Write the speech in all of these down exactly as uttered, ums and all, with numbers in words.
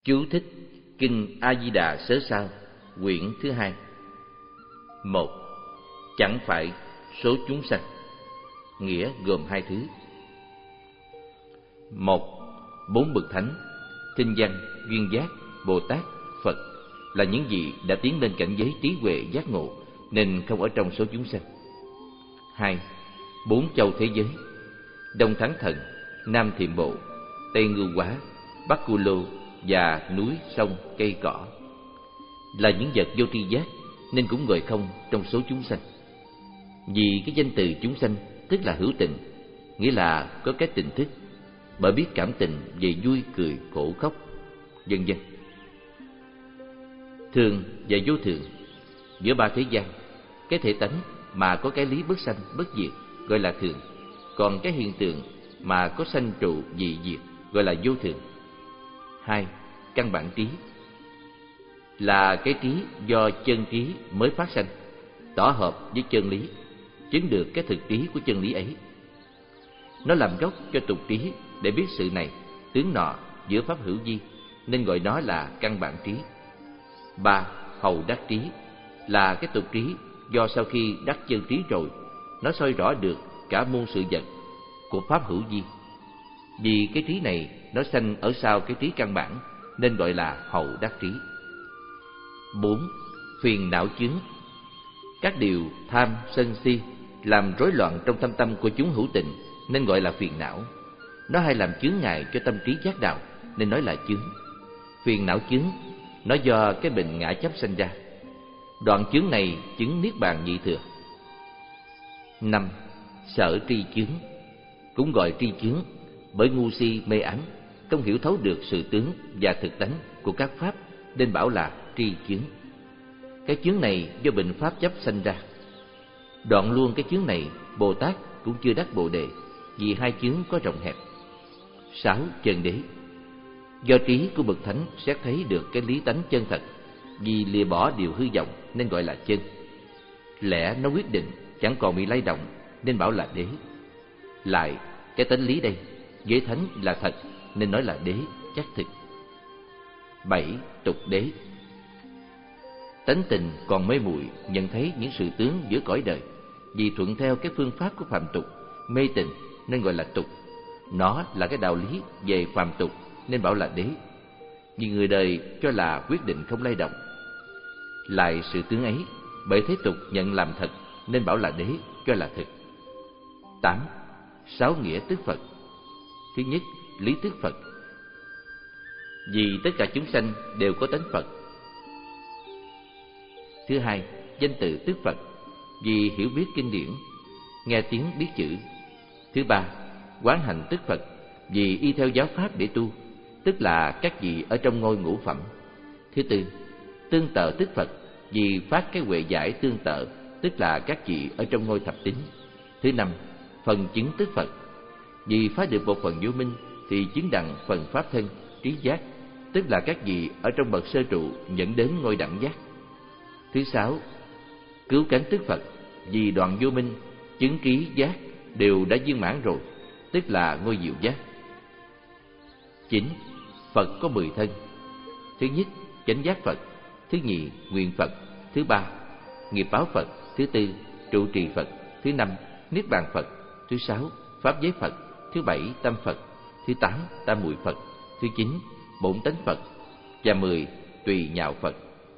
Chú thích Kinh A Di Đà Sớ Sao, quyển thứ hai. Một. Chẳng phải số chúng sanh. Nghĩa gồm hai thứ. Một. Bốn bậc thánh, Tinh Văn, Duyên Giác, Bồ Tát, Phật là những gì đã tiến lên cảnh giới trí huệ giác ngộ, nên không ở trong số chúng sanh. Hai. Bốn châu thế giới, Đông Thắng Thần, Nam Thiểm Bộ, Tây Ngưu Hóa, Bắc Cu Lô và núi, sông, cây cỏ là những vật vô tri giác, nên cũng gọi không trong số chúng sanh. Vì cái danh từ chúng sanh tức là hữu tình, nghĩa là có cái tình thức, bởi biết cảm tình về vui cười khổ khóc, vân vân. Thường và vô thường, giữa ba thế gian, cái thể tánh mà có cái lý bất sanh bất diệt gọi là thường, còn cái hiện tượng mà có sanh trụ dị diệt gọi là vô thường. Hai. Căn bản trí là cái trí do chân trí mới phát sanh, tỏ hợp với chân lý, chứng được cái thực trí của chân lý ấy. Nó làm gốc cho tục trí để biết sự này, tướng nọ giữa pháp hữu vi, nên gọi nó là căn bản trí. Ba. Hầu đắc trí là cái tục trí do sau khi đắc chân trí rồi, nó soi rõ được cả muôn sự vật của pháp hữu vi. Vì cái trí này nó sanh ở sau cái trí căn bản, nên gọi là hầu đắc trí. Bốn. Phiền não chướng, các điều tham sân si làm rối loạn trong thâm tâm của chúng hữu tình, nên gọi là phiền não. Nó hay làm chướng ngại cho tâm trí giác đạo, nên nói là chướng. Phiền não chướng nó do cái bệnh ngã chấp sanh ra. Đoạn chướng này chứng niết bàn nhị thừa. Năm. Sở tri chướng, cũng gọi tri chướng, bởi ngu si mê ám, không hiểu thấu được sự tướng và thực tánh của các pháp, nên bảo là tri chướng. Cái chướng này do bệnh pháp chấp sanh ra. Đoạn luôn cái chướng này, Bồ Tát cũng chưa đắc Bồ Đề, vì hai chướng có rộng hẹp. Sáu. Chân đế, do trí của bậc thánh xét thấy được cái lý tánh chân thật, vì lìa bỏ điều hư vọng nên gọi là chân. Lẽ nó quyết định, chẳng còn bị lay động, nên bảo là đế. Lại cái tánh lý đây với thánh là thật, nên nói là đế chắc thực. Bảy. Tục đế, tánh tình còn mê muội nhận thấy những sự tướng giữa cõi đời, vì thuận theo cái phương pháp của phàm tục, mê tình nên gọi là tục. Nó là cái đạo lý về phàm tục nên bảo là đế, vì người đời cho là quyết định không lay động. Lại sự tướng ấy bởi thế tục nhận làm thật, nên bảo là đế, cho là thực. Tám. Sáu nghĩa tức Phật. Thứ nhất, lý tức Phật, vì tất cả chúng sanh đều có tánh Phật. Thứ hai, danh từ tức Phật, vì hiểu biết kinh điển, nghe tiếng biết chữ. Thứ ba, quán hành tức Phật, vì y theo giáo pháp để tu, tức là các vị ở trong ngôi ngũ phẩm. Thứ tư, tương tự tức Phật, vì phát cái huệ giải tương tự, tức là các vị ở trong ngôi thập tín. Thứ năm, phần chứng tức Phật, vì phá được một phần vô minh thì chứng đặng phần pháp thân, trí giác, tức là các vị ở trong bậc sơ trụ dẫn đến ngôi đẳng giác. Thứ sáu, cứu cánh tức Phật, vì đoạn vô minh, chứng trí giác đều đã viên mãn rồi, tức là ngôi diệu giác. Chín. Phật có mười thân. Thứ nhất, chánh giác Phật. Thứ nhì, nguyện Phật. Thứ ba, nghiệp báo Phật. Thứ tư, trụ trì Phật. Thứ năm, niết bàn Phật. Thứ sáu, pháp giới Phật. Thứ bảy, tâm Phật. Thứ tám, tam muội Phật. Thứ chín, bổn tánh Phật. Và mười, tùy nhạo Phật.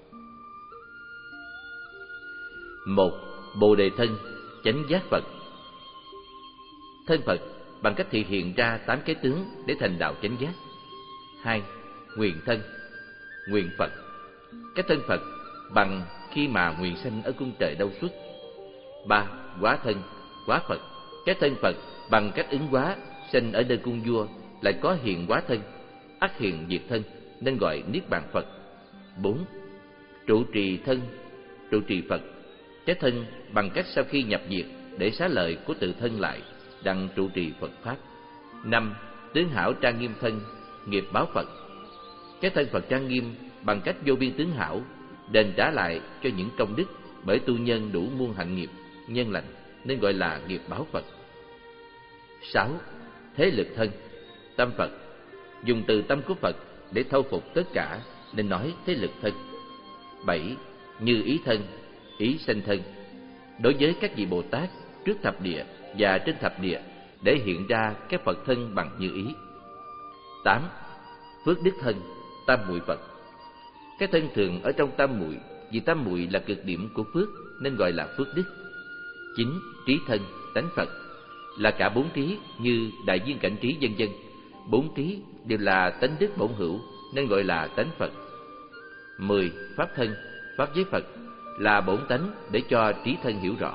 Một. Bồ đề thân, chánh giác Phật. Thân Phật bằng cách thị hiện ra tám cái tướng để thành đạo chánh giác. Hai. Nguyện thân, nguyện Phật. Cái thân Phật bằng khi mà nguyện sanh ở cung trời đâu xuất. Ba. Hóa thân, hóa Phật. Cái thân Phật bằng cách ứng hóa sanh ở nơi cung vua, lại có hiện hóa thân, ắt hiện diệt thân, nên gọi niết bàn Phật. Bốn. Trụ trì thân, trụ trì Phật. Cái thân bằng cách sau khi nhập diệt để xá lợi của tự thân lại, đặng trụ trì Phật pháp. Năm. Tướng hảo trang nghiêm thân, nghiệp báo Phật. Cái thân Phật trang nghiêm bằng cách vô biên tướng hảo, đền trả lại cho những công đức bởi tu nhân đủ muôn hạnh nghiệp, nhân lành, nên gọi là nghiệp báo Phật. Sáu. Thế lực thân, tâm Phật. Dùng từ tâm của Phật để thâu phục tất cả, nên nói thế lực thân. Bảy. Như ý thân, ý sanh thân. Đối với các vị Bồ Tát trước thập địa và trên thập địa, để hiện ra các Phật thân bằng như ý. Tám. Phước đức thân, tam muội Phật. Cái thân thường ở trong tam muội, vì tam muội là cực điểm của phước nên gọi là phước đức. Chín. Trí thân, tánh Phật, là cả bốn trí như đại viên cảnh trí vân vân. Bốn trí đều là tánh đức bổn hữu nên gọi là tánh Phật. Mười. Pháp thân, pháp giới Phật, là bổn tánh để cho trí thân hiểu rõ.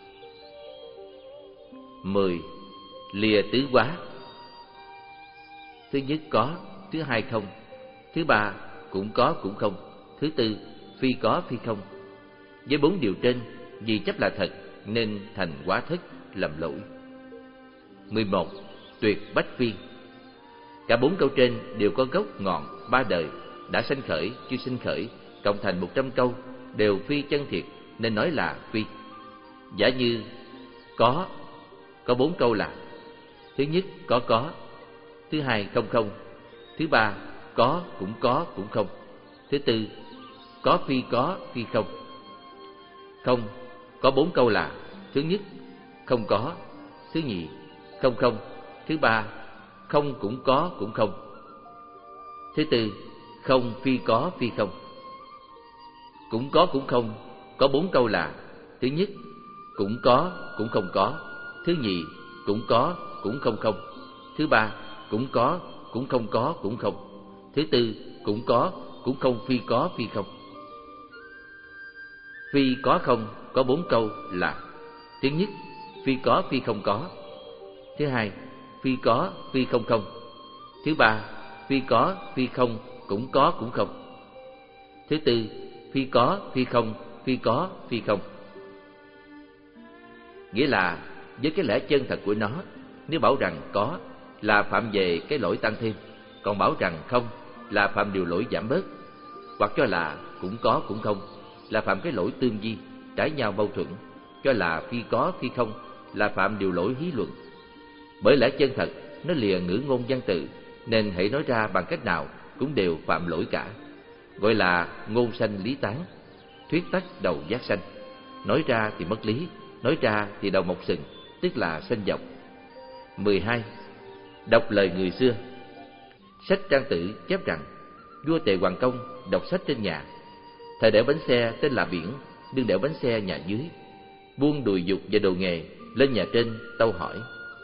Mười. Lìa tứ quá. Thứ nhất có, thứ hai không, thứ ba cũng có cũng không, thứ tư phi có phi không. Với bốn điều trên, vì chấp là thật nên thành quá thất, lầm lỗi. Mười một. Tuyệt bách phi. Cả bốn câu trên đều có gốc ngọn ba đời đã sanh khởi, chưa sinh khởi, cộng thành một trăm câu đều phi chân thiệt nên nói là phi. Giả như có có bốn câu là: thứ nhất có có, thứ hai không không, thứ ba có cũng có cũng không, thứ tư có phi có phi không. Không có bốn câu là: thứ nhất không có, thứ nhì không không, thứ ba không cũng có cũng không, thứ tư không phi có phi không. Cũng có cũng không có bốn câu là: thứ nhất cũng có cũng không có, thứ nhì cũng có cũng không không, thứ ba cũng có cũng không có cũng không, thứ tư cũng có cũng không phi có phi không. Phi có không có bốn câu là: thứ nhất phi có phi không có, thứ hai phi có phi không không, thứ ba phi có phi không cũng có cũng không, thứ tư phi có phi không phi có phi không. Nghĩa là với cái lẽ chân thật của nó, nếu bảo rằng có là phạm về cái lỗi tăng thêm, còn bảo rằng không là phạm điều lỗi giảm bớt, hoặc cho là cũng có cũng không là phạm cái lỗi tương di, trái nhau mâu thuẫn, cho là phi có phi không là phạm điều lỗi hí luận. Bởi lẽ chân thật nó lìa ngữ ngôn văn từ, nên hãy nói ra bằng cách nào cũng đều phạm lỗi cả, gọi là ngôn sanh lý tán, thuyết tắc đầu giác sanh. Nói ra thì mất lý, nói ra thì đầu mọc sừng, tức là sanh dọc. Mười hai. Đọc lời người xưa. Sách Trang Tử chép rằng vua Tề Hoàng Công đọc sách trên nhà. Thời đẽo bánh xe tên là Biển, đương đẽo bánh xe nhà dưới. Buông đùi dục và đồ nghề, lên nhà trên tâu hỏi: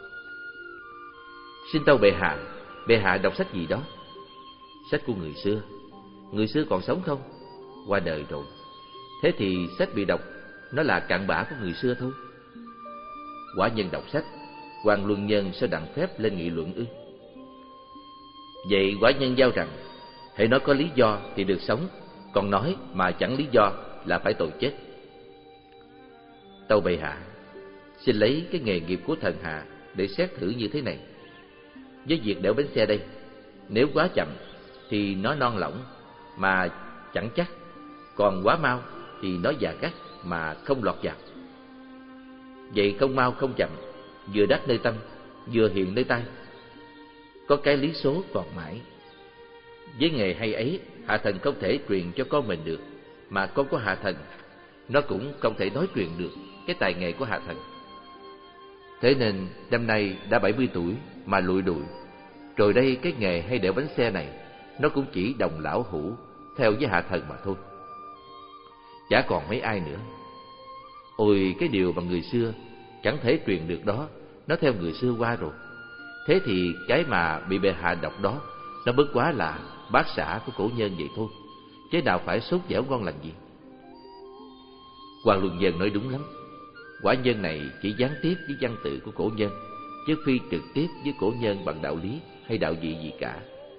xin tâu bệ hạ, bệ hạ đọc sách gì đó? Sách của người xưa. Người xưa còn sống không? Qua đời rồi. Thế thì sách bị đọc nó là cặn bã của người xưa thôi. Quả nhân đọc sách, Hoàng Luân Nhân sẽ đặng phép lên nghị luận ư? Vậy quả nhân giao rằng hãy nói có lý do thì được sống, còn nói mà chẳng lý do là phải tội chết. Tâu bệ hạ, xin lấy cái nghề nghiệp của thần hạ để xét thử như thế này. Với việc đẽo bánh xe đây, nếu quá chậm thì nó non lỏng mà chẳng chắc, còn quá mau thì nó già gắt mà không lọt vào. Vậy không mau không chậm, vừa đắc nơi tâm, vừa hiện nơi tay, có cái lý số còn mãi. Với nghề hay ấy, hạ thần không thể truyền cho con mình được, mà con của hạ thần nó cũng không thể nói truyền được cái tài nghề của hạ thần. Thế nên năm nay đã bảy mươi tuổi mà lụi đụi. Rồi đây cái nghề hay đẽo bánh xe này, nó cũng chỉ đồng lão hủ theo với hạ thần mà thôi, chả còn mấy ai nữa. Ôi, cái điều mà người xưa chẳng thể truyền được đó, nó theo người xưa qua rồi. Thế thì cái mà bị bệ hạ đọc đó, nó bất quá là bát xã của cổ nhân vậy thôi, chứ nào phải sốt dẻo ngon lành gì. Hoàng Luân Dân nói đúng lắm. Quả nhân này chỉ gián tiếp với văn tự của cổ nhân, chứ phi trực tiếp với cổ nhân bằng đạo lý hay đạo vị gì cả.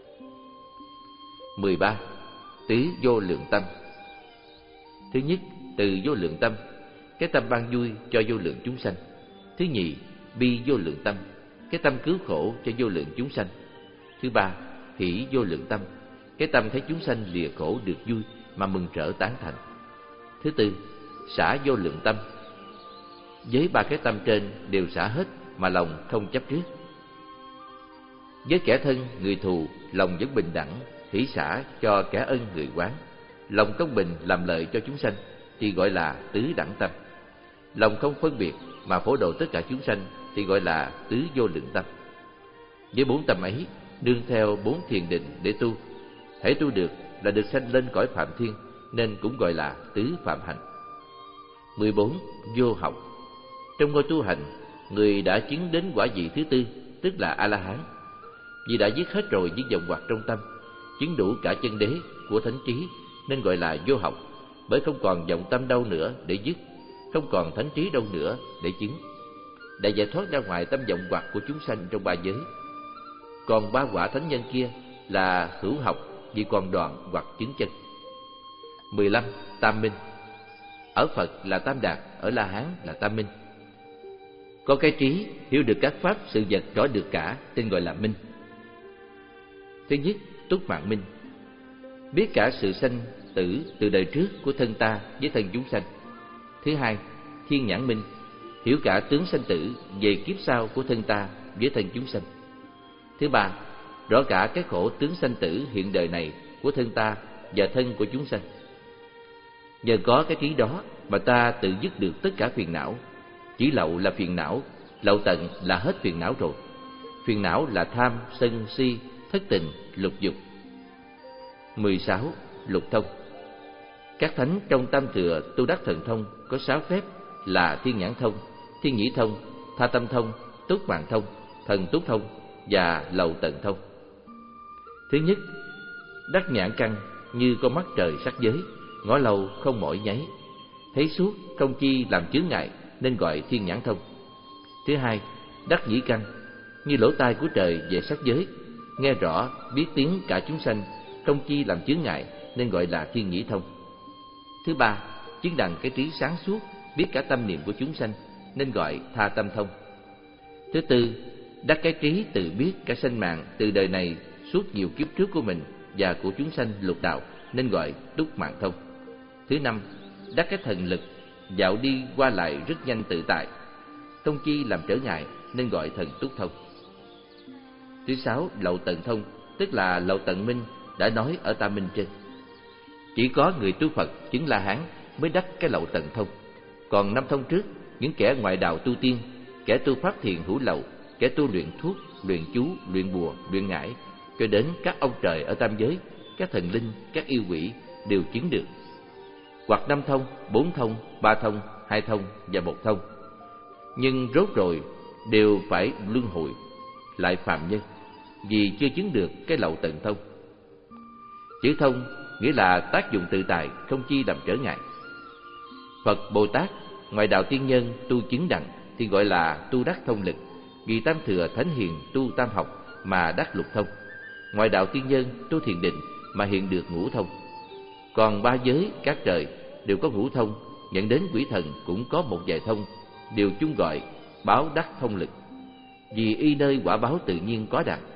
Mười ba. Tứ vô lượng tâm. Thứ nhất, từ vô lượng tâm, cái tâm ban vui cho vô lượng chúng sanh. Thứ nhì, bi vô lượng tâm, cái tâm cứu khổ cho vô lượng chúng sanh. Thứ ba, hỷ vô lượng tâm, cái tâm thấy chúng sanh lìa khổ được vui mà mừng rỡ tán thành. Thứ tư, xả vô lượng tâm, với ba cái tâm trên đều xả hết mà lòng không chấp trước. Với kẻ thân, người thù, lòng vẫn bình đẳng, hỷ xả cho kẻ ân người oán, lòng công bình làm lợi cho chúng sanh thì gọi là tứ đẳng tâm. Lòng không phân biệt mà phổ độ tất cả chúng sanh thì gọi là tứ vô lượng tâm. Với bốn tâm ấy, nương theo bốn thiền định để tu, hễ tu được là được sanh lên cõi phạm thiên, nên cũng gọi là tứ phạm hạnh. mười bốn. Vô học. Trong ngôi tu hành, người đã chứng đến quả vị thứ tư, tức là A-la-hán. Vì đã dứt hết rồi những vọng hoặc trong tâm, chứng đủ cả chân đế của thánh trí, nên gọi là vô học, bởi không còn vọng tâm đâu nữa để dứt, không còn thánh trí đâu nữa để chứng. Đã giải thoát ra ngoài tâm vọng hoặc của chúng sanh trong ba giới. Còn ba quả thánh nhân kia là hữu học, vì còn đoạn hoặc chứng chân. mười lăm. Tam minh. Ở Phật là Tam Đạt, ở La Hán là Tam minh. Có cái trí hiểu được các pháp sự vật rõ được cả, tên gọi là minh. Thứ nhất, túc mạng minh, biết cả sự sanh tử từ đời trước của thân ta với thân chúng sanh. Thứ hai, thiên nhãn minh, hiểu cả tướng sanh tử về kiếp sau của thân ta với thân chúng sanh. Thứ ba, rõ cả cái khổ tướng sanh tử hiện đời này của thân ta và thân của chúng sanh. Nhờ có cái trí đó mà ta tự dứt được tất cả phiền não. Chỉ lậu là phiền não, lậu tận là hết phiền não rồi. Phiền não là tham, sân, si, thất tình, lục dục. mười sáu. Lục thông. Các thánh trong Tam Thừa tu đắc thần thông có sáu phép là thiên nhãn thông, thiên nhĩ thông, tha tâm thông, túc mạng thông, thần túc thông và lậu tận thông. Thứ nhất, đắc nhãn căn như con mắt trời sắc giới, ngó lâu không mỏi nháy, thấy suốt không chi làm chướng ngại, nên gọi thiên nhãn thông. Thứ hai, đắc nhĩ căn như lỗ tai của trời về sắc giới, nghe rõ biết tiếng cả chúng sanh, không chi làm chướng ngại, nên gọi là thiên nhĩ thông. Thứ ba, chứng đẳng cái trí sáng suốt, biết cả tâm niệm của chúng sanh, nên gọi tha tâm thông. Thứ tư, đắc cái trí tự biết cả sanh mạng từ đời này suốt nhiều kiếp trước của mình và của chúng sanh lục đạo, nên gọi túc mạng thông. Thứ năm, đắc cái thần lực dạo đi qua lại rất nhanh tự tại, không chi làm trở ngại, nên gọi thần túc thông. Thứ sáu, lậu tận thông, tức là lậu tận minh đã nói ở Tam Minh trên. Chỉ có người tu Phật chứng La Hán mới đắc cái lậu tận thông. Còn năm thông trước, những kẻ ngoại đạo tu tiên, kẻ tu pháp thiền hữu lậu, kẻ tu luyện thuốc, luyện chú, luyện bùa, luyện ngải, cho đến các ông trời ở tam giới, các thần linh, các yêu quỷ đều chứng được. Hoặc năm thông, bốn thông, ba thông, hai thông và một thông. Nhưng rốt rồi đều phải luân hồi lại phàm nhân, vì chưa chứng được cái lậu tận thông. Chữ thông nghĩa là tác dụng tự tại, không chi làm trở ngại. Phật Bồ Tát ngoài đạo tiên nhân tu chứng đẳng thì gọi là tu đắc thông lực, vì Tam Thừa Thánh Hiền tu tam học mà đắc lục thông. Ngoài đạo tiên nhân tu thiền định mà hiện được ngũ thông. Còn ba giới các trời đều có ngũ thông, nhận đến quỷ thần cũng có một vài thông, đều chung gọi báo đắc thông lực, vì y nơi quả báo tự nhiên có đạt.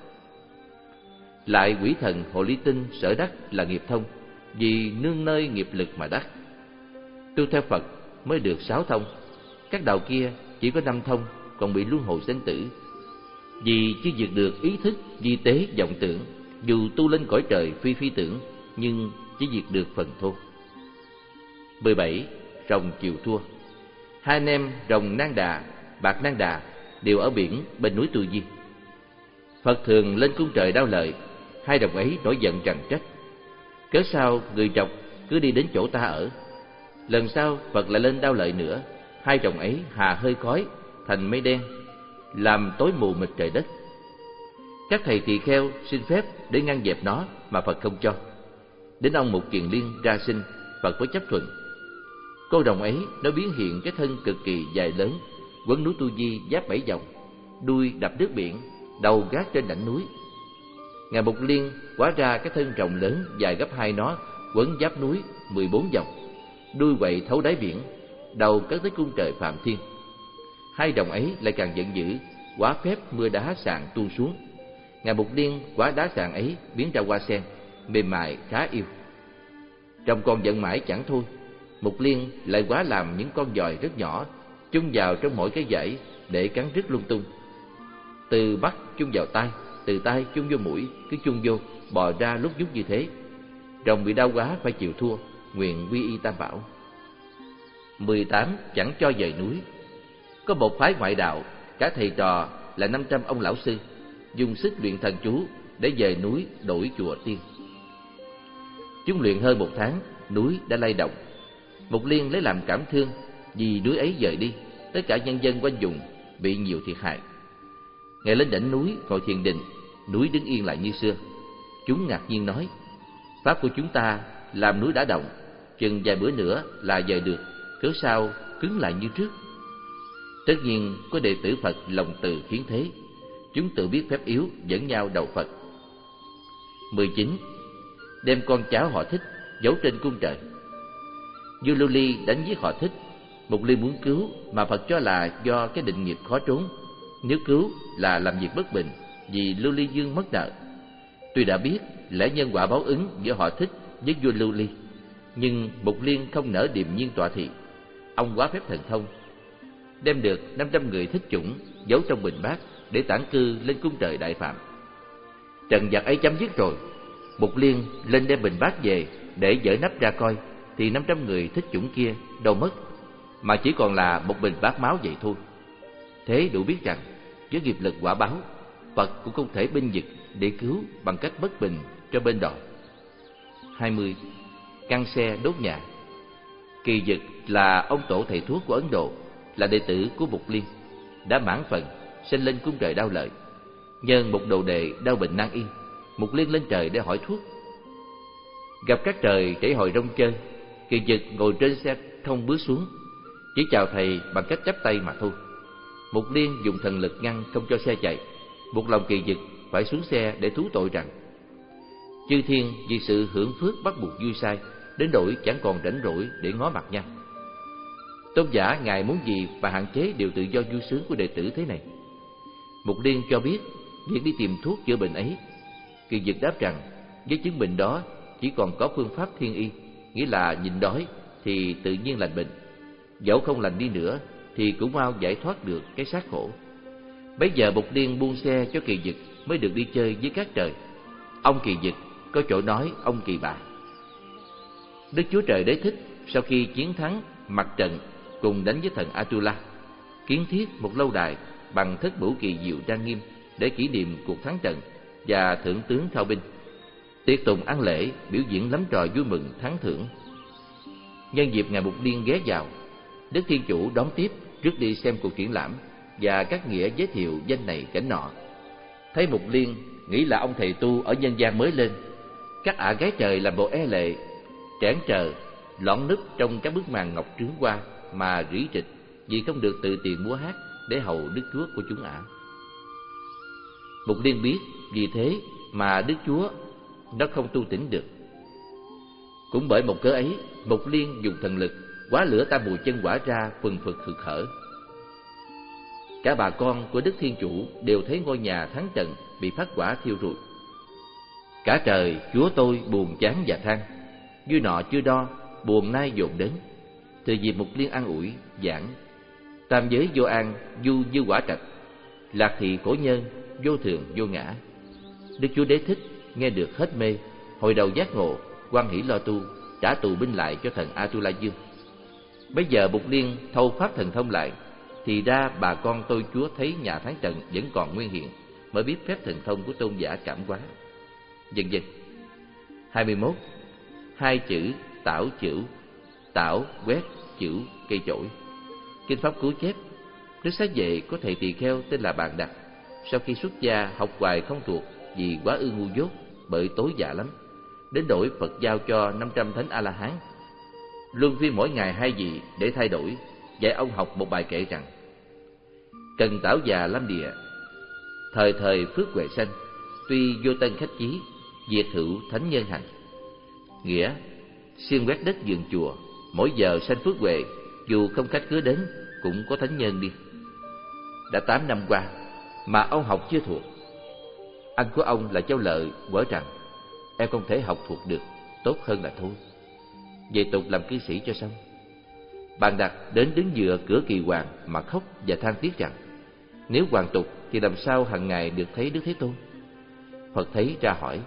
Lại quỷ thần hồ ly tinh sở đắc là nghiệp thông, vì nương nơi nghiệp lực mà đắc. Tu theo Phật mới được sáu thông, các đạo kia chỉ có năm thông, còn bị luân hồi sinh tử, vì chưa diệt được ý thức vi tế vọng tưởng. Dù tu lên cõi trời phi phi tưởng, nhưng chỉ diệt được phần thô. mười bảy. Rồng chịu thua. Hai anh em rồng Nang Đà, Bạc Nang Đà đều ở biển bên núi Tu Di. Phật thường lên cung trời đao lợi, hai rồng ấy nổi giận trằn trách: cớ sao người trọc cứ đi đến chỗ ta ở? Lần sau Phật lại lên đao lợi nữa, hai rồng ấy hà hơi khói thành mây đen, làm tối mù mịt trời đất. Các thầy tỳ kheo xin phép để ngăn dẹp nó, mà Phật không cho. Đến ông Mục Kiền Liên ra xin, Phật mới chấp thuận. Cô rồng ấy nó biến hiện cái thân cực kỳ dài lớn, quấn núi Tu Di giáp bảy vòng, đuôi đập nước biển, đầu gác trên đỉnh núi. Ngài Mục Liên hóa ra cái thân rồng lớn dài gấp hai nó, quấn giáp núi mười bốn vòng, đuôi quậy thấu đáy biển, đầu cất tới cung trời Phạm Thiên. Hai rồng ấy lại càng giận dữ, hóa phép mưa đá sạn tuôn xuống. Ngài Mục Liên hóa đá sạn ấy biến ra hoa sen, mềm mại khá yêu. Trong con giận mãi chẳng thôi, Mục Liên lại hóa làm những con giòi rất nhỏ, chung vào trong mỗi cái dãy để cắn rứt lung tung. Từ bắt chung vào tai, từ tai chung vô mũi, cứ chung vô, bò ra lúc nhúc như thế. Rồng bị đau quá phải chịu thua, nguyện quy y Tam Bảo. Mười tám. Chẳng cho dời núi. Có một phái ngoại đạo, cả thầy trò là năm trăm ông lão sư, dùng sức luyện thần chú để dời núi đổi chùa tiên. Chúng luyện hơn một tháng, núi đã lay động. Mục Liên lấy làm cảm thương, vì núi ấy dời đi, tất cả nhân dân quanh vùng bị nhiều thiệt hại. Ngài lên đỉnh núi ngồi thiền định, núi đứng yên lại như xưa. Chúng ngạc nhiên nói: pháp của chúng ta làm núi đã động, chừng vài bữa nữa là dời được, cớ sao cứng lại như trước? Tất nhiên có đệ tử Phật lòng từ khiến thế, chúng tự biết phép yếu dẫn nhau đầu Phật. Mười chín. Đem con cháu họ Thích giấu trên cung trời. Vua Lưu Ly đánh giết họ Thích. Mục Liên muốn cứu mà Phật cho là do cái định nghiệp khó trốn, nếu cứu là làm việc bất bình, vì Lưu Ly Dương mất nợ. Tuy đã biết lẽ nhân quả báo ứng giữa họ Thích với vua Lưu Ly, nhưng Mục Liên không nỡ điềm nhiên tọa thị. Ông quá phép thần thông, đem được năm trăm người Thích chủng giấu trong bình bát để tản cư lên cung trời Đại Phạm. Trận giặc ấy chấm dứt rồi, Mục Liên lên đem bình bát về để dỡ nắp ra coi, thì năm trăm người Thích chủng kia đâu mất, mà chỉ còn là một bình bát máu vậy thôi. Thế đủ biết rằng với nghiệp lực quả báo, Phật cũng không thể binh vực để cứu bằng cách bất bình cho bên đòi. Hai mươi. Căng xe đốt nhà. Kỳ Dực là ông tổ thầy thuốc của Ấn Độ, là đệ tử của Mục Liên, đã mãn phần sinh lên cung trời Đao Lợi. Nhân một đồ đệ đau bệnh nan y, Mục Liên lên trời để hỏi thuốc. Gặp các trời chảy hội rong chơi, Kỳ Dực ngồi trên xe không bước xuống, chỉ chào thầy bằng cách chắp tay mà thôi. Mục Liên dùng thần lực ngăn không cho xe chạy, buộc lòng Kỳ Dực phải xuống xe để thú tội rằng: chư thiên vì sự hưởng phước bắt buộc vui sai, đến nỗi chẳng còn rảnh rỗi để ngó mặt nhau. Tôn giả ngài muốn gì và hạn chế điều tự do vui sướng của đệ tử thế này? Mục Liên cho biết việc đi tìm thuốc chữa bệnh ấy. Kỳ Dực đáp rằng với chứng bệnh đó chỉ còn có phương pháp thiên y, nghĩa là nhịn đói thì tự nhiên lành bệnh, dẫu không lành đi nữa thì cũng mau giải thoát được cái xác khổ. Bấy giờ Mục Liên buông xe cho Kỳ Dực mới được đi chơi với các trời. Ông Kỳ Dực có chỗ nói ông Kỳ Bà. Đức Chúa Trời Đế Thích sau khi chiến thắng mặt trận cùng đánh với thần Atula, kiến thiết một lâu đài bằng thất bửu kỳ diệu trang nghiêm để kỷ niệm cuộc thắng trận và thưởng tướng thao binh. Tiệc tùng ăn lễ, biểu diễn lắm trò vui mừng thắng thưởng. Nhân dịp ngài Mục Liên ghé vào, Đức Thiên Chủ đón tiếp, rước đi xem cuộc triển lãm và các nghĩa giới thiệu danh này cảnh nọ. Thấy Mục Liên nghĩ là ông thầy tu ở nhân gian mới lên, các ả gái trời làm bộ e lệ, trảng trờ lõn núp trong các bức màn ngọc trướng hoa mà rỉ trịch vì không được tự tiền múa hát để hầu Đức Chúa của chúng ả. Mục Liên biết vì thế mà Đức Chúa nó không tu tỉnh được. Cũng bởi một cớ ấy, Mục Liên dùng thần lực hóa lửa tam mùi chân quả ra phừng phực hực hở. Cả bà con của Đức Thiên Chủ đều thấy ngôi nhà thắng trận bị phát quả thiêu rụi. Cả trời Chúa tôi buồn chán và than, dư nọ chưa đo, buồn nay dồn đến. Từ dịp Mục Liên an ủi giảng: tam giới vô an, du dư quả trạch, lạc thị khổ nhân, vô thường vô ngã. Đức Chúa Đế Thích nghe được hết mê, hồi đầu giác ngộ, hoan hỷ lo tu, trả tù binh lại cho thần Atula Dương. Bây giờ Mục Liên thâu pháp thần thông lại, thì ra bà con tôi Chúa thấy nhà thắng trận vẫn còn nguyên hiện, mới biết phép thần thông của tôn giả cảm hóa. Dần dần. Hai mươi mốt. Hai chữ tảo chửu. Tảo quét, chửu cây chổi. Kinh pháp Cú chép: Đức Xá Vệ có thầy tỳ kheo tên là Bàn Đặc, sau khi xuất gia học hoài không thuộc vì quá ư ngu dốt, bởi tối dạ lắm, đến đổi Phật giao cho năm trăm thánh A La Hán. Luân phiên mỗi ngày hai vị để thay đổi, dạy ông học một bài kệ rằng: cần tảo già lâm địa, thời thời phước huệ sanh, tuy vô tân khách chí, diệt hữu thánh nhân hành. Nghĩa: xuyên quét đất vườn chùa, mỗi giờ sanh phước huệ, dù không khách khứa đến cũng có thánh nhân đi. Đã tám năm qua mà ông học chưa thuộc. Anh của ông là Châu Lợi quở rằng: em không thể học thuộc được, tốt hơn là thôi, về tục làm cư sĩ cho xong. Bàn Đặc đến đứng dựa cửa Kỳ Hoàng mà khóc và than tiếc rằng: nếu hoàn tục thì làm sao hằng ngày được thấy Đức Thế Tôn? Phật thấy ra hỏi: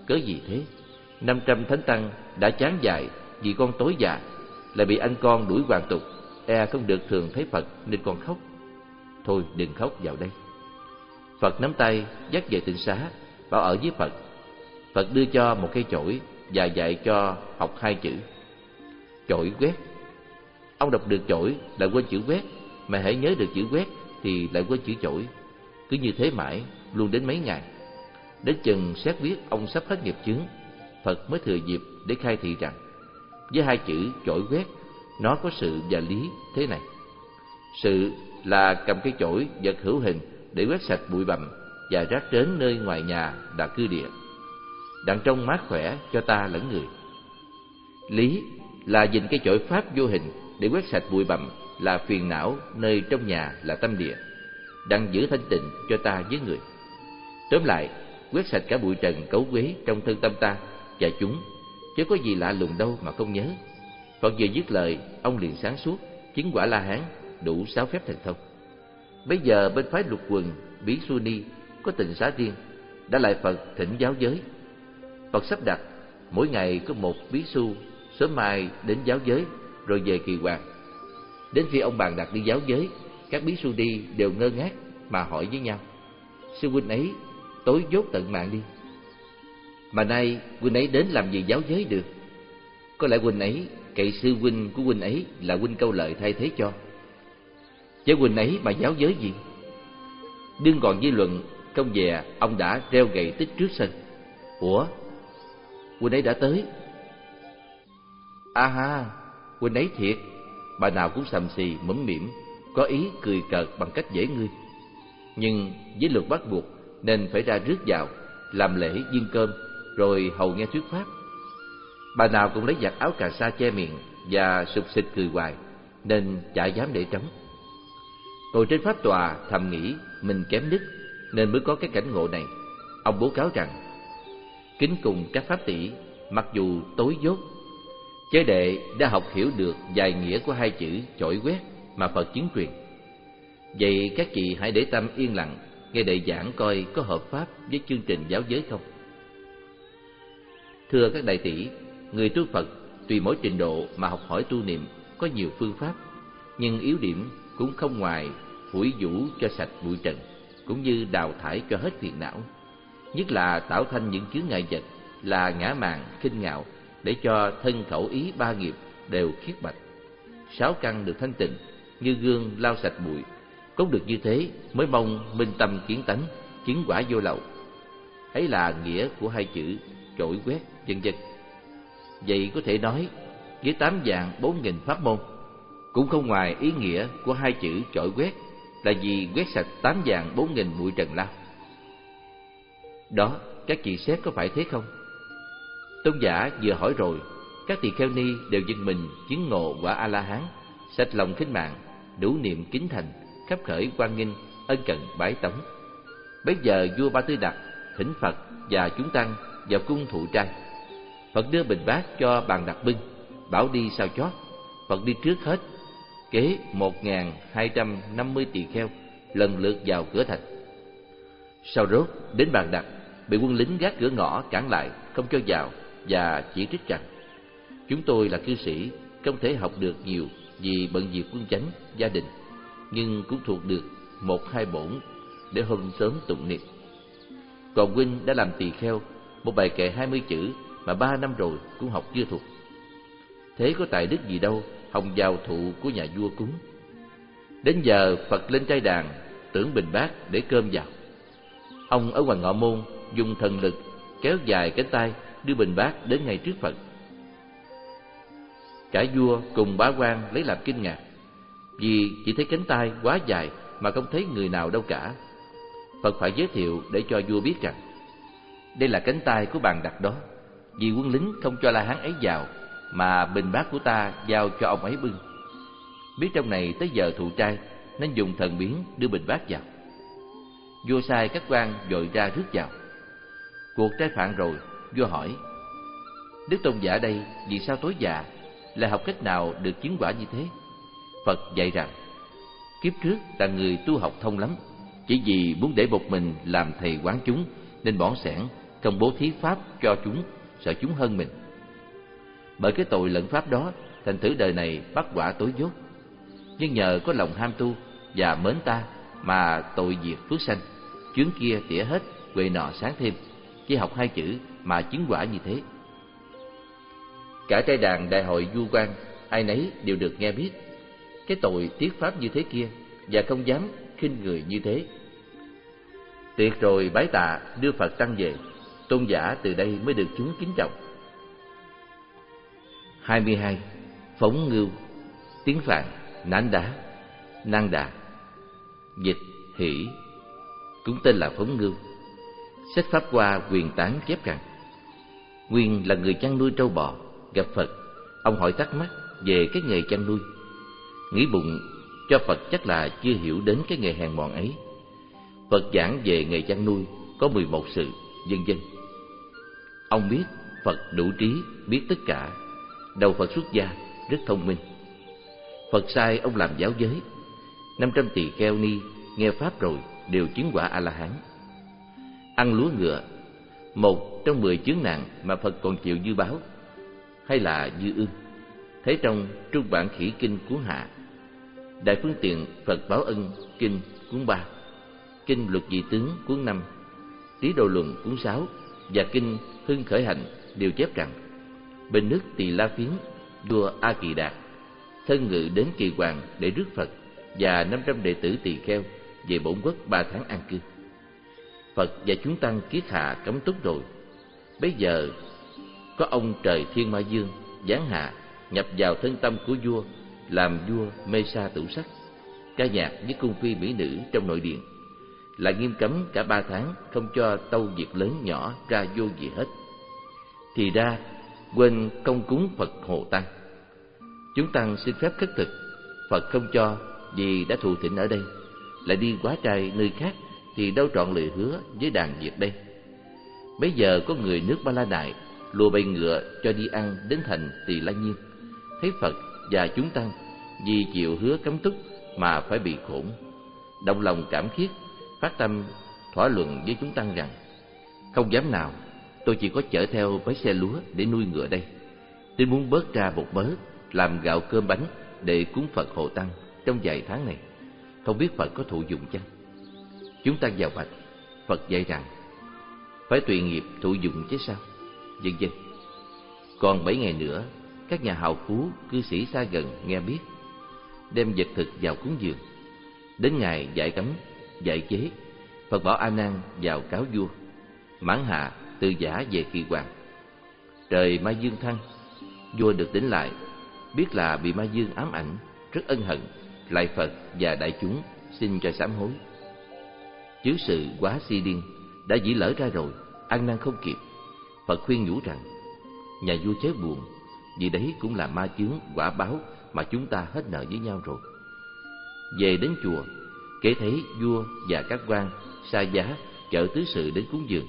cớ gì thế? Năm trăm thánh tăng đã chán dại vì con tối già, lại bị anh con đuổi hoàn tục, e không được thường thấy Phật nên con khóc. Thôi đừng khóc vào đây. Phật nắm tay dắt về tịnh xá, bảo ở với Phật. Phật đưa cho một cây chổi và dạy cho học hai chữ: chổi quét. Ông đọc được chổi lại quên chữ quét, mà hãy nhớ được chữ quét thì lại quên chữ chổi. Cứ như thế mãi, luôn đến mấy ngày. Đến chừng xét biết ông sắp hết nghiệp chướng, Phật mới thừa dịp để khai thị rằng với hai chữ chổi quét, nó có sự và lý thế này. Sự là cầm cây chổi vật hữu hình để quét sạch bụi bặm và rác rến nơi ngoài nhà là cư địa, đặng trông mát khỏe cho ta lẫn người. Lý là dình cây chổi pháp vô hình để quét sạch bụi bặm là phiền não nơi trong nhà là tâm địa, đặng giữ thanh tịnh cho ta với người. Tóm lại, quét sạch cả bụi trần cấu quế trong thân tâm ta và chúng, chứ có gì lạ lùng đâu mà không nhớ. Phật vừa dứt lời, ông liền sáng suốt, chứng quả La Hán, đủ sáu phép thần thông. Bây giờ bên phái Lục Quần, Bí Xu Ni có tịnh xá riêng, đã lại Phật thỉnh giáo giới. Phật sắp đặt mỗi ngày có một bí xu sớm mai đến giáo giới, rồi về Kỳ Hoàng. Đến khi ông bàn đặt đi giáo giới, các bí xu đi đều ngơ ngác mà hỏi với nhau: sư huynh ấy tối dốt tận mạng đi, mà nay huynh ấy đến làm gì giáo giới được? Có lẽ huynh ấy cậy sư huynh của huynh ấy là huynh Câu Lợi thay thế cho, chứ huynh ấy mà giáo giới gì? Đương còn dư luận, công về ông đã treo gậy tích trước sân. Ủa, huynh ấy đã tới? À ha, huynh ấy thiệt. Bà nào cũng sầm xì mẫm mỉm, có ý cười cợt bằng cách dễ ngươi. Nhưng với luật bắt buộc nên phải ra rước vào, làm lễ dâng cơm, rồi hầu nghe thuyết pháp. Bà nào cũng lấy giặt áo cà sa che miệng và sụp xịt cười hoài, nên chả dám để trống. Ngồi trên pháp tòa thầm nghĩ mình kém đức nên mới có cái cảnh ngộ này. Ông bố cáo rằng: kính cùng các pháp tỷ, mặc dù tối dốt, chế đệ đã học hiểu được vài nghĩa của hai chữ chổi quét mà Phật chứng truyền. Vậy các chị hãy để tâm yên lặng nghe đệ giảng coi có hợp pháp với chương trình giáo giới không. Thưa các đại tỷ, người tu Phật tùy mỗi trình độ mà học hỏi tu niệm có nhiều phương pháp, nhưng yếu điểm cũng không ngoài phủi vũ cho sạch bụi trần, cũng như đào thải cho hết phiền não, nhất là tạo thành những chướng ngại vật là ngã mạn, khinh ngạo, để cho thân khẩu ý ba nghiệp đều khiết bạch, sáu căn được thanh tịnh như gương lau sạch bụi. Có được như thế mới mong minh tâm kiến tánh, chứng quả vô lậu. Ấy là nghĩa của hai chữ chổi quét, vân vân. Vậy có thể nói với tám vạn bốn nghìn pháp môn cũng không ngoài ý nghĩa của hai chữ chổi quét là vì quét sạch tám vạn bốn nghìn bụi trần lao. Đó, các chị xét có phải thế không? Tôn giả vừa hỏi rồi, các tỳ kheo ni đều giật mình chứng ngộ quả A La Hán, sạch lòng khinh mạng, đủ niệm kính thành, khắp khởi quan nghênh, ân cần bái tống. Bấy giờ vua Ba Tư Đặc thỉnh Phật và chúng tăng vào cung thụ trai. Phật đưa bình bát cho bàn đặt bưng, bảo đi sau chót. Phật đi trước hết, kế một nghìn hai trăm năm mươi tỳ kheo lần lượt vào cửa thành. Sau rốt đến bàn đặt, bị quân lính gác cửa ngõ cản lại, không cho vào và chỉ trích rằng: chúng tôi là cư sĩ, không thể học được nhiều vì bận việc quân chánh, gia đình, nhưng cũng thuộc được một hai bổn để hôm sớm tụng niệm. Còn huynh đã làm tỳ kheo, một bài kệ hai mươi chữ mà ba năm rồi cũng học chưa thuộc. Thế có tài đức gì đâu, hòng vào thụ của nhà vua cúng. Đến giờ Phật lên trai đàn, tưởng bình bát để cơm vào. Ông ở ngoài ngọ môn dùng thần lực kéo dài cánh tay đưa bình bát đến ngay trước Phật. Cả vua cùng bá quan lấy làm kinh ngạc, vì chỉ thấy cánh tay quá dài mà không thấy người nào đâu cả. Phật phải giới thiệu để cho vua biết rằng đây là cánh tay của bàn đặt đó, vì quân lính không cho La Hán ấy vào, mà bình bát của ta giao cho ông ấy bưng. Biết trong này tới giờ thụ trai nên dùng thần biến đưa bình bát vào. Vua sai các quan vội ra rước vào. Cuộc trai phạn rồi, vua hỏi: Đức tôn giả đây vì sao tối dạ, lại học cách nào được chứng quả như thế? Phật dạy rằng: kiếp trước là người tu học thông lắm, chỉ vì muốn để một mình làm thầy quán chúng nên bỏn sẻn không bố thí pháp cho chúng, sợ chúng hơn mình. Bởi cái tội lẫn pháp đó, thành thử đời này bắt quả tối dốt. Nhưng nhờ có lòng ham tu và mến ta mà tội diệt phước sanh, chướng kia tỉa hết, huệ nọ sáng thêm. Chỉ học hai chữ mà chứng quả như thế. Cả trai đàn đại hội du quan, ai nấy đều được nghe biết cái tội tiết pháp như thế kia, và không dám khinh người như thế. Tiệc rồi bái tạ, đưa Phật tăng về. Tôn giả từ đây mới được chúng kính trọng. hai mươi hai. Phóng ngưu. Tiếng Phạn: Nán đá, Năng Đà. Dịch: Hỷ. Cũng tên là phóng ngưu. Sách Pháp Hoa Quyền Tán chép rằng, Nguyên là người chăn nuôi trâu bò, gặp Phật. Ông hỏi thắc mắc về cái nghề chăn nuôi, nghĩ bụng cho Phật chắc là chưa hiểu đến cái nghề hèn mọn ấy. Phật giảng về nghề chăn nuôi có mười một sự, vân vân. Ông biết Phật đủ trí, biết tất cả. Đầu Phật xuất gia, rất thông minh. Phật sai ông làm giáo giới. Năm trăm tỳ kheo ni nghe pháp rồi đều chứng quả A La Hán. Ăn lúa ngựa, một trong mười chướng nạn mà Phật còn chịu dư báo, hay là dư ương. Thấy trong Trung Bản Khỉ Kinh cuốn hạ, Đại Phương Tiện Phật Báo Ân Kinh cuốn ba, Kinh Luật Dị Tướng cuốn năm, Trí Độ Luận cuốn sáu và Kinh Hưng Khởi Hạnh đều chép rằng, bên nước Tỳ La Phiến, vua A Kỳ Đạt thân ngự đến Kỳ Hoàng để rước Phật và năm trăm đệ tử tỳ kheo về bổn quốc ba tháng an cư. Phật và chúng tăng kiết hạ cấm túc rồi. Bây giờ có ông Trời Thiên Ma Dương giáng hạ, nhập vào thân tâm của vua, làm vua mê sa tửu sắc, ca nhạc với cung phi mỹ nữ trong nội điện, lại nghiêm cấm cả ba tháng không cho tâu việc lớn nhỏ ra vô gì hết. Thì ra quên công cúng Phật Hồ Tăng. Chúng tăng xin phép khất thực, Phật không cho vì đã thụ thỉnh ở đây, lại đi quá trai nơi khác thì đâu trọn lời hứa với đàn Việt đây. Bây giờ có người nước Ba La Nại lùa bầy ngựa cho đi ăn đến thành Tỳ La Nhiên, thấy Phật và chúng tăng vì chịu hứa cấm túc mà phải bị khổ, động lòng cảm khiết, phát tâm thỏa luận với chúng tăng rằng, không dám nào, tôi chỉ có chở theo mấy xe lúa để nuôi ngựa đây. Tôi muốn bớt ra một mớ làm gạo cơm bánh để cúng Phật Hộ Tăng trong vài tháng này, không biết Phật có thụ dụng chăng? Chúng tăng vào bạch. Phật dạy rằng phải tùy nghiệp thụ dụng chứ sao, vân vân. Còn bảy ngày nữa, các nhà hào phú cư sĩ xa gần nghe biết, đem vật thực vào cúng dường. Đến ngày giải cấm giải chế, Phật bảo A Nan vào cáo vua. Mãn hạ từ giả về Kỳ Hoàng. Trời Ma Dương thăng, vua được tỉnh lại, biết là bị Ma Dương ám ảnh, rất ân hận, lại Phật và đại chúng xin cho sám hối. Chứ sự quá si điên đã dĩ lỡ ra rồi, ăn năn không kịp. Phật khuyên nhủ rằng, nhà vua chớ buồn, vì đấy cũng là ma chướng quả báo mà chúng ta hết nợ với nhau rồi. Về đến chùa, kể thấy vua và các quan sa giá chở tứ sự đến cúng dường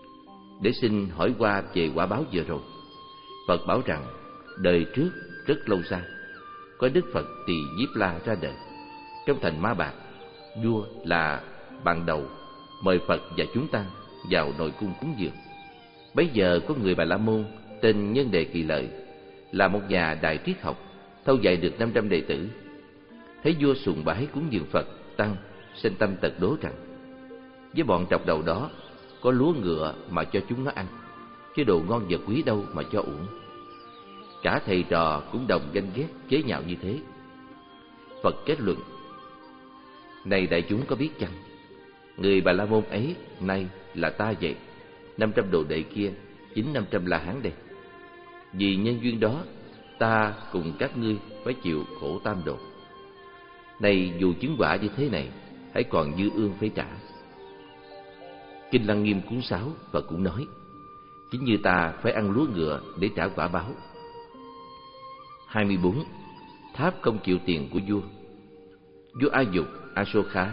để xin hỏi qua về quả báo vừa rồi. Phật bảo rằng đời trước rất lâu xa, có Đức Phật Tỳ Diếp La ra đời trong thành Ma Bạc. Vua là bạn đầu mời Phật và chúng tăng vào nội cung cúng dường. Bấy giờ có người Bà La Môn tên Nhân Đề Kỳ Lợi, là một nhà đại triết học, thâu dạy được năm trăm đệ tử. Thấy vua sùng bái cúng dường Phật tăng, sinh tâm tật đố rằng, với bọn trọc đầu đó có lúa ngựa mà cho chúng nó ăn, chứ đồ ngon vật quý đâu mà cho uổng. Cả thầy trò cũng đồng ganh ghét chế nhạo như thế. Phật kết luận, này đại chúng có biết chăng, người Bà La Môn ấy nay là ta vậy, năm trăm đồ đệ kia chính năm trăm La Hán đây. Vì nhân duyên đó, ta cùng các ngươi phải chịu khổ tam độ. Này dù chứng quả như thế này, hãy còn dư ương phải trả. Kinh Lăng Nghiêm cuốn sáu và cũng nói, chính như ta phải ăn lúa ngựa để trả quả báo. hai mươi bốn. Tháp không chịu tiền của vua. Vua A Dục, Ashoka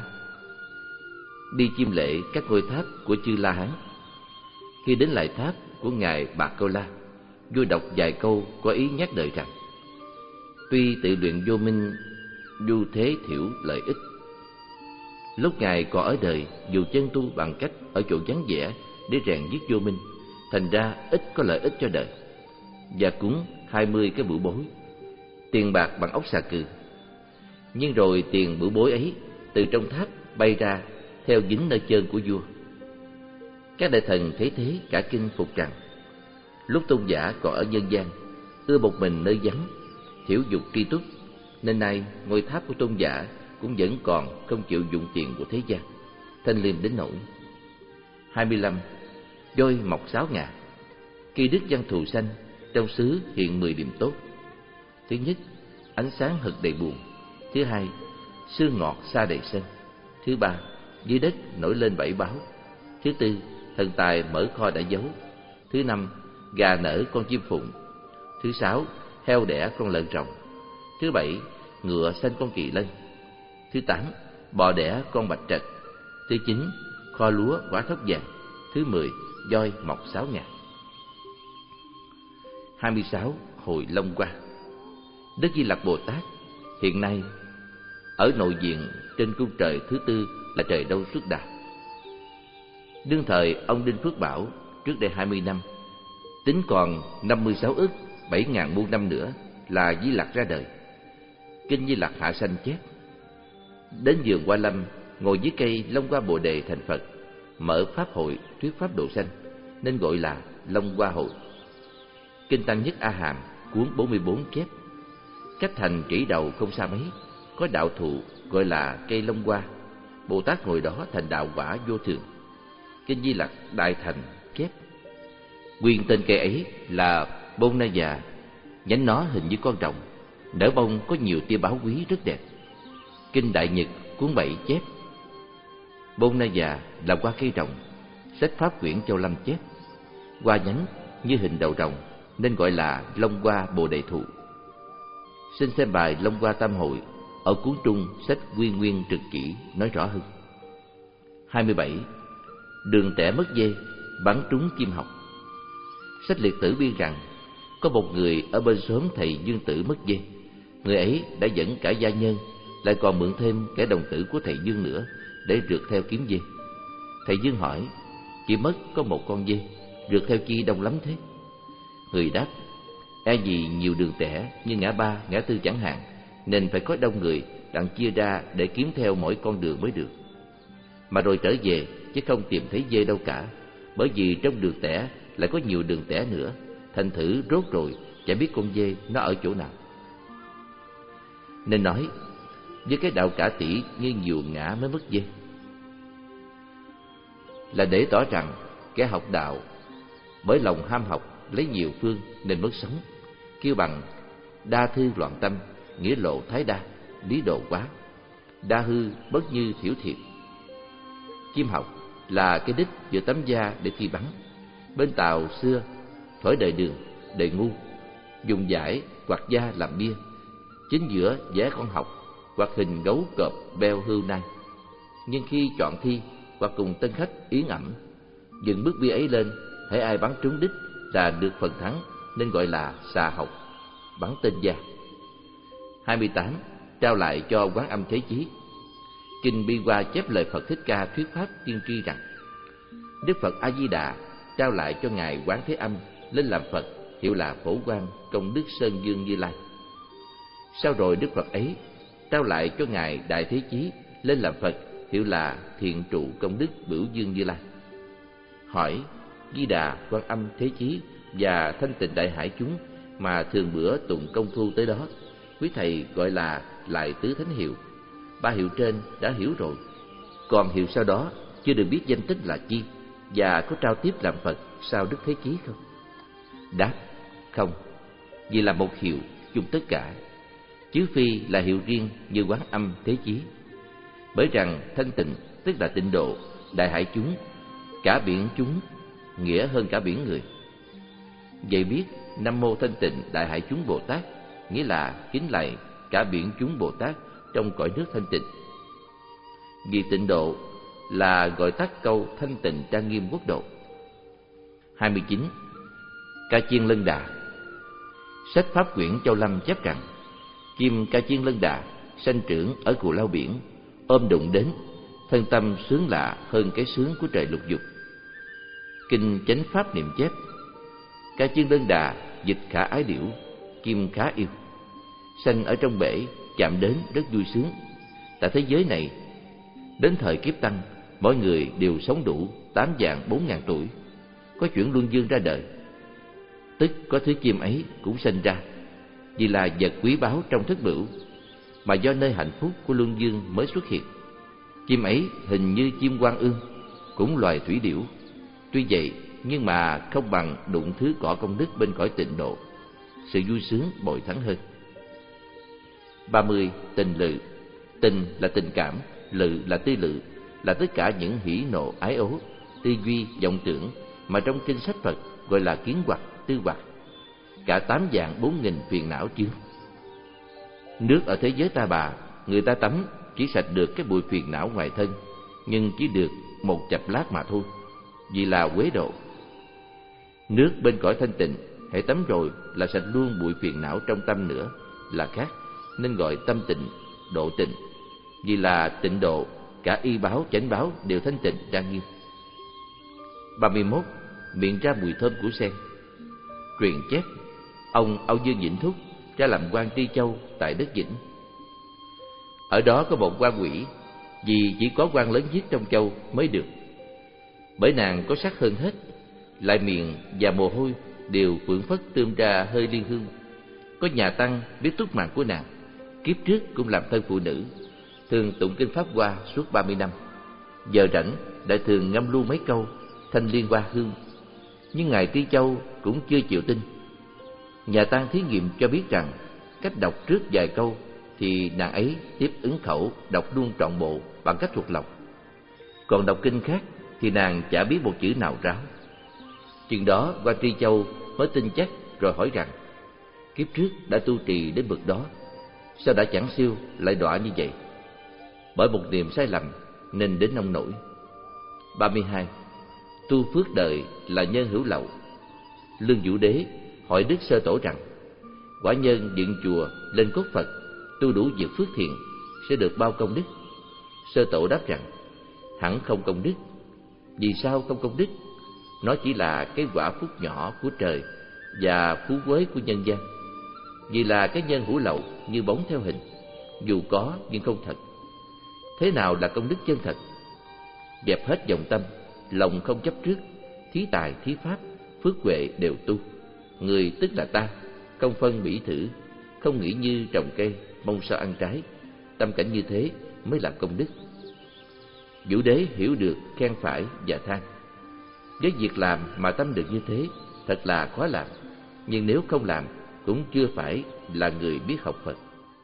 đi chiêm lễ các ngôi tháp của chư La Hán. Khi đến lại tháp của ngài Bạc Câu La, vua đọc vài câu có ý nhắc đời rằng, tuy tự luyện vô minh, du thế thiểu lợi ích. Lúc ngài còn ở đời, dù chân tu bằng cách ở chỗ vắng vẻ để rèn giết vô minh, thành ra ít có lợi ích cho đời. Và cúng hai mươi cái bửu bối, tiền bạc bằng ốc xà cừ. Nhưng rồi tiền bửu bối ấy từ trong tháp bay ra theo dính nơi chân của vua. Các đại thần thấy thế cả kinh phục rằng lúc tôn giả còn ở nhân gian, ưa một mình nơi vắng, thiểu dục tri túc, nên nay ngôi tháp của tôn giả cũng vẫn còn không chịu dụng tiền của thế gian, thanh liêm đến nỗi. Hai mươi lăm. Voi mọc sáu ngà. Khi đức văn thù sanh, trong xứ hiện mười điểm tốt. Thứ nhất, ánh sáng hực đầy buồn. Thứ hai, sương ngọt xa đầy sân. Thứ ba, dưới đất nổi lên bảy báo. Thứ tư, thần tài mở kho đã giấu. Thứ năm, gà nở con chim phụng. Thứ sáu, heo đẻ con lợn rồng. Thứ bảy, ngựa sanh con kỳ lân. Thứ tám, bò đẻ con bạch trạch. Thứ chín, kho lúa quả thóc vàng. Thứ mười, voi mọc sáu ngà. Hai mươi sáu. Hồi Long Hoa. Đức Di Lặc Bồ Tát hiện nay ở nội viện trên cung trời thứ tư là trời Đâu Xuất Đà. Đương thời ông Đinh Phước Bảo trước đây hai mươi năm, tính còn năm mươi sáu ức bảy ngàn muôn năm nữa là Di Lặc ra đời. Kinh Di Lặc hạ sanh chép: đến vườn Hoa Lâm, ngồi dưới cây Long Hoa Bồ Đề thành Phật, mở pháp hội thuyết pháp độ sanh, nên gọi là Long Hoa hội. Kinh Tăng Nhất A Hàm cuốn bốn mươi bốn chép: cách thành Trĩ Đầu không xa mấy, có đạo thụ gọi là cây Long Hoa, Bồ Tát ngồi đó thành đạo quả vô thường. Kinh Di Lặc Đại Thành chép: nguyên tên cây ấy là Bôn Na Già, nhánh nó hình như con rồng, nở bông có nhiều tia báo quý rất đẹp. Kinh Đại Nhật cuốn bảy chép: Bôn Na Già là hoa cây rồng. Sách Pháp Quyển Châu Lâm chép: hoa nhánh như hình đầu rồng nên gọi là Long Hoa Bồ Đề Thụ. Xin xem bài Long Hoa Tam Hội ở cuốn Trung sách Nguyên Nguyên Trực Chỉ nói rõ hơn. Hai mươi bảy. Đường tẻ mất dê, bắn trúng chim học. Sách Liệt Tử biên rằng có một người ở bên xóm thầy Dương Tử mất dê. Người ấy đã dẫn cả gia nhân, lại còn mượn thêm kẻ đồng tử của thầy Dương nữa để rượt theo kiếm dê. Thầy Dương hỏi: chỉ mất có một con dê, rượt theo chi đông lắm thế? Người đáp: e gì nhiều đường tẻ như ngã ba, ngã tư chẳng hạn, nên phải có đông người đặng chia ra để kiếm theo mỗi con đường mới được. Mà rồi trở về chứ không tìm thấy dê đâu cả, bởi vì trong đường tẻ lại có nhiều đường tẻ nữa, thành thử rốt rồi chẳng biết con dê nó ở chỗ nào. Nên nói với cái đạo cả tỷ như nhiều ngã mới mất dê, là để tỏ rằng kẻ học đạo bởi lòng ham học lấy nhiều phương nên mất sống, kêu bằng đa thư loạn tâm, nghĩa lộ thái đa, lý độ quá, đa hư bất như thiểu thiệt. Chim học là cái đích giữa tấm da để khi bắn. Bên Tàu xưa thổi đời đường, đời ngu, dùng vải hoặc da làm bia, chính giữa vẽ con học hoặc hình gấu cọp beo hươu nai. Nhưng khi chọn thi hoặc cùng tân khách yến ẩm, dựng bức bia ấy lên, hễ ai bắn trúng đích là được phần thắng, nên gọi là xà học, bắn tên da. Hai mươi tám. Trao lại cho Quán Âm Thế Chí. Kinh Bi Hoa chép lời Phật Thích Ca thuyết pháp tiên tri rằng Đức Phật A Di Đà trao lại cho ngài Quán Thế Âm lên làm Phật, hiệu là Phổ Quang Công Đức Sơn Dương Như Lai. Sau rồi Đức Phật ấy trao lại cho ngài Đại Thế Chí lên làm Phật, hiệu là Thiện Trụ Công Đức Bửu Dương Như Lai. Hỏi: Di Đà, Quan Âm, Thế Chí và Thanh Tịnh Đại Hải chúng mà thường bữa tụng công phu tới đó, quý thầy gọi là lại tứ thánh hiệu. Ba hiệu trên đã hiểu rồi, còn hiệu sau đó chưa được biết danh tích là chi, và có trao tiếp làm Phật sau Đức Thế Chí không? Đáp: không, vì là một hiệu chung tất cả, chứ phi là hiệu riêng như Quán Âm Thế Chí. Bởi rằng thanh tịnh tức là tịnh độ, đại hải chúng, cả biển chúng, nghĩa hơn cả biển người. Vậy biết Nam Mô Thanh Tịnh Đại Hải Chúng Bồ Tát nghĩa là kính lạy cả biển chúng Bồ Tát trong cõi nước thanh tịnh. Vì tịnh độ là gọi tắt câu thanh tịnh trang nghiêm quốc độ. Hai mươi chín. Ca Chiên Lân Đà. Sách Pháp Quyển Châu Lâm chép rằng chim Ca Chiên Lân Đà sanh trưởng ở cù lao biển, ôm đụng đến, thân tâm sướng lạ hơn cái sướng của trời lục dục. Kinh Chánh Pháp Niệm chép: Ca Chương Đơn Đà, dịch khả ái điểu, kim khá yêu. Sanh ở trong bể, chạm đến rất vui sướng. Tại thế giới này, đến thời kiếp tăng, mọi người đều sống đủ tám vạn bốn ngàn tuổi. Có chuyển luân dương ra đời, tức có thứ chim ấy cũng sinh ra, vì là vật quý báu trong thất bửu, mà do nơi hạnh phúc của luân dương mới xuất hiện. Chim ấy hình như chim quan ương, cũng loài thủy điểu. Tuy vậy nhưng mà không bằng đụng thứ cỏ công đức bên cõi tịnh độ, sự vui sướng bội thắng hơn. Ba mươi. Tình lự. Tình là tình cảm, lự là tư lự, là tất cả những hỉ nộ ái ố, tư duy, vọng tưởng mà trong kinh sách Phật gọi là kiến hoặc, tư hoặc. Cả tám vạn bốn nghìn phiền não chứa. Nước ở thế giới Ta Bà, người ta tắm chỉ sạch được cái bụi phiền não ngoài thân, nhưng chỉ được một chập lát mà thôi, vì là quế độ. Nước bên cõi thanh tịnh, hãy tắm rồi là sạch luôn bụi phiền não trong tâm nữa, là khác, nên gọi tâm tịnh, độ tịnh. Vì là tịnh độ, cả y báo, chánh báo đều thanh tịnh trang nghiêm. Ba mươi mốt. Miệng ra mùi thơm của sen. Truyền chép: Ông Âu Dương Vĩnh Thúc ra làm quan Tri Châu tại đất Vĩnh. Ở đó có một quan quỷ, vì chỉ có quan lớn nhất trong châu mới được. Bởi nàng có sắc hơn hết, lại miệng và mồ hôi đều phượng phất tươm ra hơi liên hương. Có nhà tăng biết túc mạng của nàng, kiếp trước cũng làm thân phụ nữ, thường tụng kinh Pháp Hoa suốt ba mươi năm. Giờ rảnh đại thường ngâm luôn mấy câu thanh liên hoa hương, nhưng ngài Tri Châu cũng chưa chịu tin. Nhà tăng thí nghiệm cho biết rằng cách đọc trước vài câu thì nàng ấy tiếp ứng khẩu đọc luôn trọn bộ bằng cách thuộc lòng, còn đọc kinh khác thì nàng chả biết một chữ nào ráo. Chừng đó quan Tri Châu mới tin chắc, rồi hỏi rằng kiếp trước đã tu trì đến bậc đó, sao đã chẳng siêu lại đọa như vậy? Bởi một niềm sai lầm nên đến nông nổi. Ba mươi hai. Tu phước đời là nhân hữu lậu. Lương Vũ Đế hỏi Đức Sơ Tổ rằng: quả nhân dựng chùa lên cốt Phật, tu đủ việc phước thiện sẽ được bao công đức? Sơ Tổ đáp rằng: hẳn không công đức. Vì sao không công đức? Nó chỉ là cái quả phúc nhỏ của trời và phú quế của nhân gian. Vì là cái nhân hữu lậu như bóng theo hình, dù có nhưng không thật. Thế nào là công đức chân thật? Dẹp hết vọng tâm, lòng không chấp trước, thí tài thí pháp, phước huệ đều tu. Người tức là ta, không phân bỉ thử, không nghĩ như trồng cây mong sao ăn trái. Tâm cảnh như thế mới là công đức. Vũ Đế hiểu được khen phải và than. Với việc làm mà tâm được như thế thật là khó làm, nhưng nếu không làm cũng chưa phải là người biết học Phật.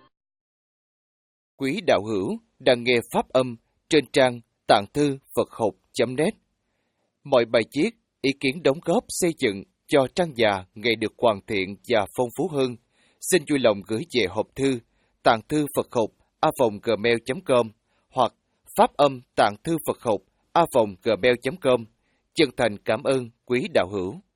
Quý đạo hữu đang nghe pháp âm trên trang tạng thư Phật học chấm net. Mọi bài viết, ý kiến đóng góp xây dựng cho trang già ngày được hoàn thiện và phong phú hơn, xin vui lòng gửi về hộp thư tạng thư Phật học a vòng gmail chấm com hoặc pháp âm tạng thư Phật học a vòng gmail chấm com. Chân thành cảm ơn quý đạo hữu.